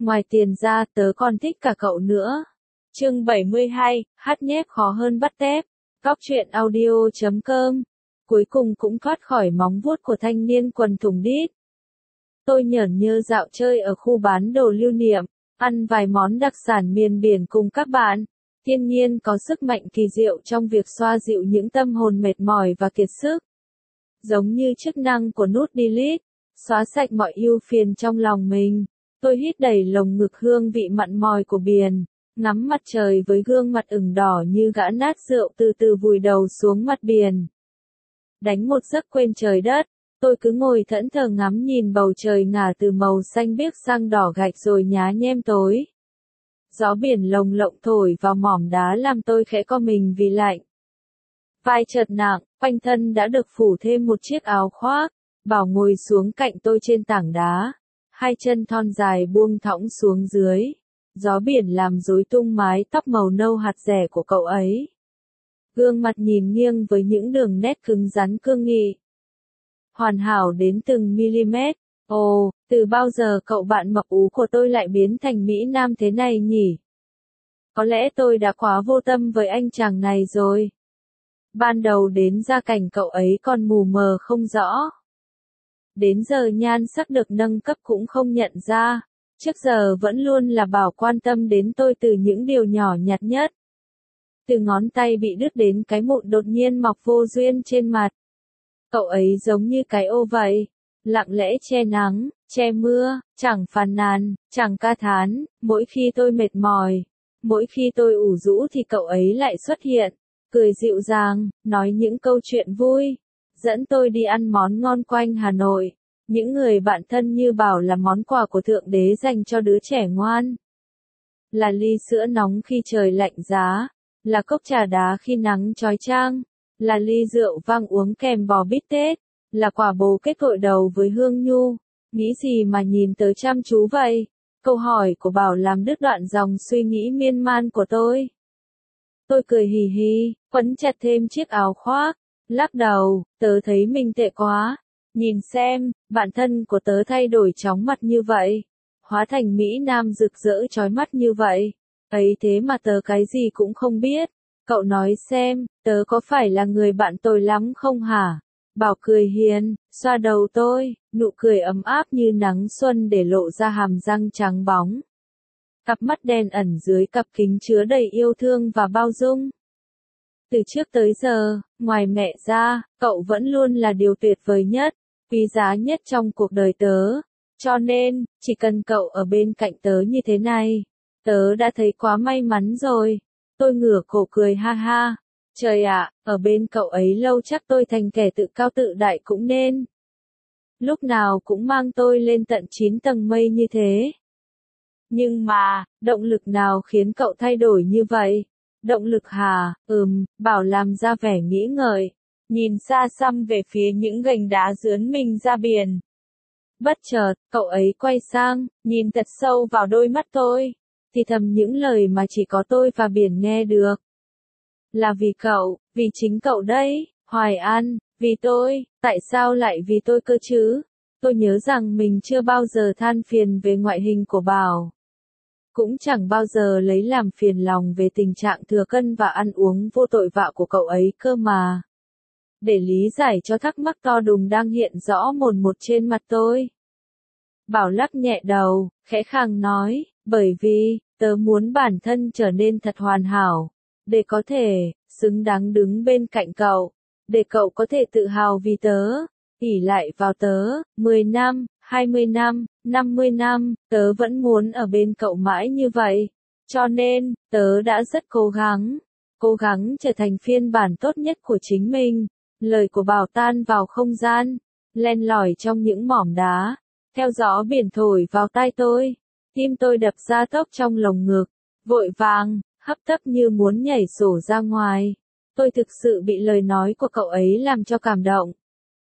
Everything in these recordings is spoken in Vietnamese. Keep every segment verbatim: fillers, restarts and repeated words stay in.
ngoài tiền ra tớ còn thích cả cậu nữa. Chương bảy mươi hai, hát nhép khó hơn bắt tép. Góc truyện audio chấm com. Cuối cùng cũng thoát khỏi móng vuốt của thanh niên quần thùng đít. Tôi nhởn nhơ dạo chơi ở khu bán đồ lưu niệm, ăn vài món đặc sản miền biển cùng các bạn. Thiên nhiên có sức mạnh kỳ diệu trong việc xoa dịu những tâm hồn mệt mỏi và kiệt sức. Giống như chức năng của nút delete, xóa sạch mọi ưu phiền trong lòng mình. Tôi hít đầy lồng ngực hương vị mặn mòi của biển, ngắm mặt trời với gương mặt ửng đỏ như gã nát rượu từ từ vùi đầu xuống mặt biển. Đánh một giấc quên trời đất, tôi cứ ngồi thẫn thờ ngắm nhìn bầu trời ngả từ màu xanh biếc sang đỏ gạch rồi nhá nhem tối. Gió biển lồng lộng thổi vào mỏm đá làm tôi khẽ co mình vì lạnh. Vai chợt nặng, quanh thân đã được phủ thêm một chiếc áo khoác. Bảo ngồi xuống cạnh tôi trên tảng đá. Hai chân thon dài buông thõng xuống dưới. Gió biển làm rối tung mái tóc màu nâu hạt rẻ của cậu ấy. Gương mặt nhìn nghiêng với những đường nét cứng rắn cương nghị. Hoàn hảo đến từng mm. Ồ, từ bao giờ cậu bạn mập ú của tôi lại biến thành Mỹ Nam thế này nhỉ? Có lẽ tôi đã quá vô tâm với anh chàng này rồi. Ban đầu đến gia cảnh cậu ấy còn mù mờ không rõ. Đến giờ nhan sắc được nâng cấp cũng không nhận ra. Trước giờ vẫn luôn là Bảo quan tâm đến tôi từ những điều nhỏ nhặt nhất. Từ ngón tay bị đứt đến cái mụn đột nhiên mọc vô duyên trên mặt. Cậu ấy giống như cái ô vậy. Lặng lẽ che nắng, che mưa, chẳng phàn nàn, chẳng ca thán. Mỗi khi tôi mệt mỏi, mỗi khi tôi ủ rũ thì cậu ấy lại xuất hiện. Cười dịu dàng, nói những câu chuyện vui. Dẫn tôi đi ăn món ngon quanh Hà Nội. Những người bạn thân như Bảo là món quà của Thượng Đế dành cho đứa trẻ ngoan. Là ly sữa nóng khi trời lạnh giá. Là cốc trà đá khi nắng chói chang. Là ly rượu vang uống kèm bò bít tết. Là quả bồ kết gội đầu với hương nhu. Nghĩ gì mà nhìn tới chăm chú vậy? Câu hỏi của Bảo làm đứt đoạn dòng suy nghĩ miên man của tôi. Tôi cười hì hì, quấn chặt thêm chiếc áo khoác. Lắc đầu, tớ thấy mình tệ quá. Nhìn xem, bản thân của tớ thay đổi chóng mặt như vậy. Hóa thành Mỹ Nam rực rỡ chói mắt như vậy. Ấy thế mà tớ cái gì cũng không biết. Cậu nói xem, tớ có phải là người bạn tồi lắm không hả? Bảo cười hiền, xoa đầu tôi, nụ cười ấm áp như nắng xuân để lộ ra hàm răng trắng bóng. Cặp mắt đen ẩn dưới cặp kính chứa đầy yêu thương và bao dung. Từ trước tới giờ, ngoài mẹ ra, cậu vẫn luôn là điều tuyệt vời nhất, quý giá nhất trong cuộc đời tớ. Cho nên, chỉ cần cậu ở bên cạnh tớ như thế này, tớ đã thấy quá may mắn rồi. Tôi ngửa cổ cười ha ha. Trời ạ, ở bên cậu ấy lâu chắc tôi thành kẻ tự cao tự đại cũng nên. Lúc nào cũng mang tôi lên tận chín tầng mây như thế. Nhưng mà, động lực nào khiến cậu thay đổi như vậy? Động lực hả? Ừm, Bảo làm ra vẻ nghĩ ngợi. Nhìn xa xăm về phía những gành đá dướn mình ra biển. Bất chợt, cậu ấy quay sang, nhìn thật sâu vào đôi mắt tôi. Thì thầm những lời mà chỉ có tôi và biển nghe được. Là vì cậu, vì chính cậu đấy, Hoài An, vì tôi, tại sao lại vì tôi cơ chứ? Tôi nhớ rằng mình chưa bao giờ than phiền về ngoại hình của Bảo. Cũng chẳng bao giờ lấy làm phiền lòng về tình trạng thừa cân và ăn uống vô tội vạ của cậu ấy cơ mà. Để lý giải cho thắc mắc to đùng đang hiện rõ mồn một trên mặt tôi. Bảo lắc nhẹ đầu, khẽ khàng nói, bởi vì, tớ muốn bản thân trở nên thật hoàn hảo. Để có thể, xứng đáng đứng bên cạnh cậu. Để cậu có thể tự hào vì tớ. ỷ lại vào tớ, mười năm, hai mươi năm, năm mươi năm, tớ vẫn muốn ở bên cậu mãi như vậy. Cho nên, tớ đã rất cố gắng. Cố gắng trở thành phiên bản tốt nhất của chính mình. Lời của Bảo tan vào không gian. Len lỏi trong những mỏm đá. Theo gió biển thổi vào tai tôi. Tim tôi đập ra tốc trong lồng ngực. Vội vàng, hấp tấp như muốn nhảy sổ ra ngoài. Tôi thực sự bị lời nói của cậu ấy làm cho cảm động.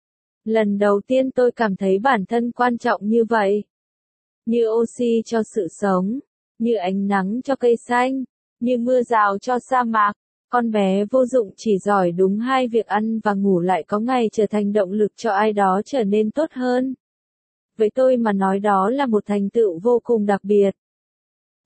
Lần đầu tiên tôi cảm thấy bản thân quan trọng như vậy. Như oxy cho sự sống. Như ánh nắng cho cây xanh. Như mưa rào cho sa mạc. Con bé vô dụng chỉ giỏi đúng hai việc ăn và ngủ lại có ngày trở thành động lực cho ai đó trở nên tốt hơn. Với tôi mà nói đó là một thành tựu vô cùng đặc biệt.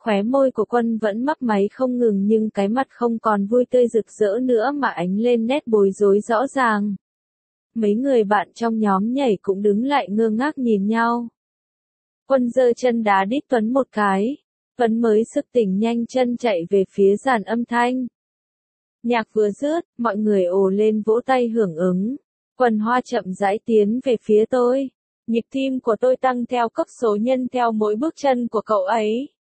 Khóe môi của Quân vẫn mấp máy không ngừng nhưng cái mặt không còn vui tươi rực rỡ nữa mà ánh lên nét bối rối rõ ràng. Mấy người bạn trong nhóm nhảy cũng đứng lại ngơ ngác nhìn nhau. Quân giơ chân đá đít Tuấn một cái. Tuấn mới sực tỉnh nhanh chân chạy về phía dàn âm thanh. Nhạc vừa dứt, mọi người ồ lên vỗ tay hưởng ứng. Quần Hoa chậm rãi tiến về phía tôi. Nhịp tim của tôi tăng theo cấp số nhân theo mỗi bước chân của cậu ấy.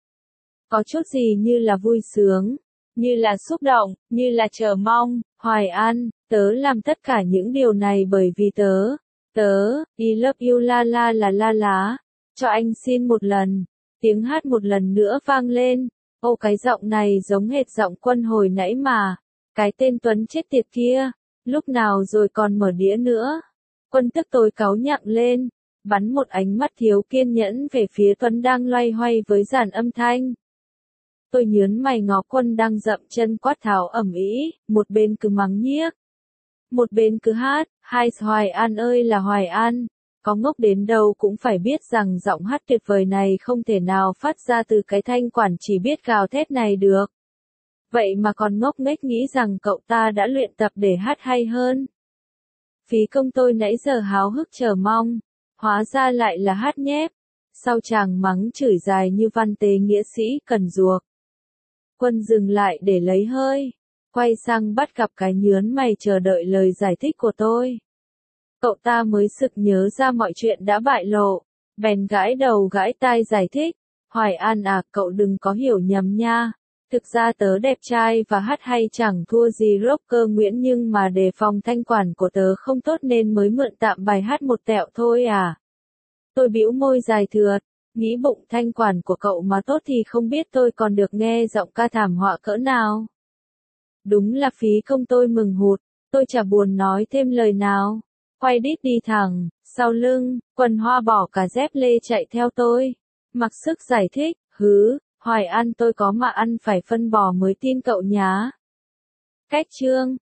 Có chút gì như là vui sướng, như là xúc động, như là chờ mong. Hoài An, tớ làm tất cả những điều này bởi vì tớ. Tớ, I love you la la la la lá. Cho anh xin một lần. Tiếng hát một lần nữa vang lên. Ô cái giọng này giống hệt giọng Quân hồi nãy mà. Cái tên Tuấn chết tiệt kia. Lúc nào rồi còn mở đĩa nữa. Quân tức tối cáu nhặng lên. Bắn một ánh mắt thiếu kiên nhẫn về phía Tuấn đang loay hoay với dàn âm thanh. Tôi nhớn mày ngó Quân đang dậm chân quát tháo ầm ĩ, một bên cứ mắng nhiếc, một bên cứ hát. Hai Hoài An ơi là Hoài An, có ngốc đến đâu cũng phải biết rằng giọng hát tuyệt vời này không thể nào phát ra từ cái thanh quản chỉ biết gào thét này được. Vậy mà còn ngốc nghếch nghĩ rằng cậu ta đã luyện tập để hát hay hơn. Phí công tôi nãy giờ háo hức chờ mong, hóa ra lại là hát nhép. Sau chàng mắng chửi dài như văn tế nghĩa sĩ cần ruộc. Quân dừng lại để lấy hơi, quay sang bắt gặp cái nhớn mày chờ đợi lời giải thích của tôi. Cậu ta mới sực nhớ ra mọi chuyện đã bại lộ, bèn gãi đầu gãi tai giải thích. Hoài An à, cậu đừng có hiểu nhầm nha. Thực ra tớ đẹp trai và hát hay chẳng thua gì rocker Nguyễn nhưng mà đề phòng thanh quản của tớ không tốt nên mới mượn tạm bài hát một tẹo thôi à. Tôi bĩu môi dài thượt, nghĩ bụng thanh quản của cậu mà tốt thì không biết tôi còn được nghe giọng ca thảm họa cỡ nào. Đúng là phí công tôi mừng hụt, tôi chả buồn nói thêm lời nào. Quay đít đi thẳng, sau lưng, Quần Hoa bỏ cả dép lê chạy theo tôi. Mặc sức giải thích, hứ, Hoài An tôi có mà ăn phải phân bò mới tin cậu nhá. Cách chương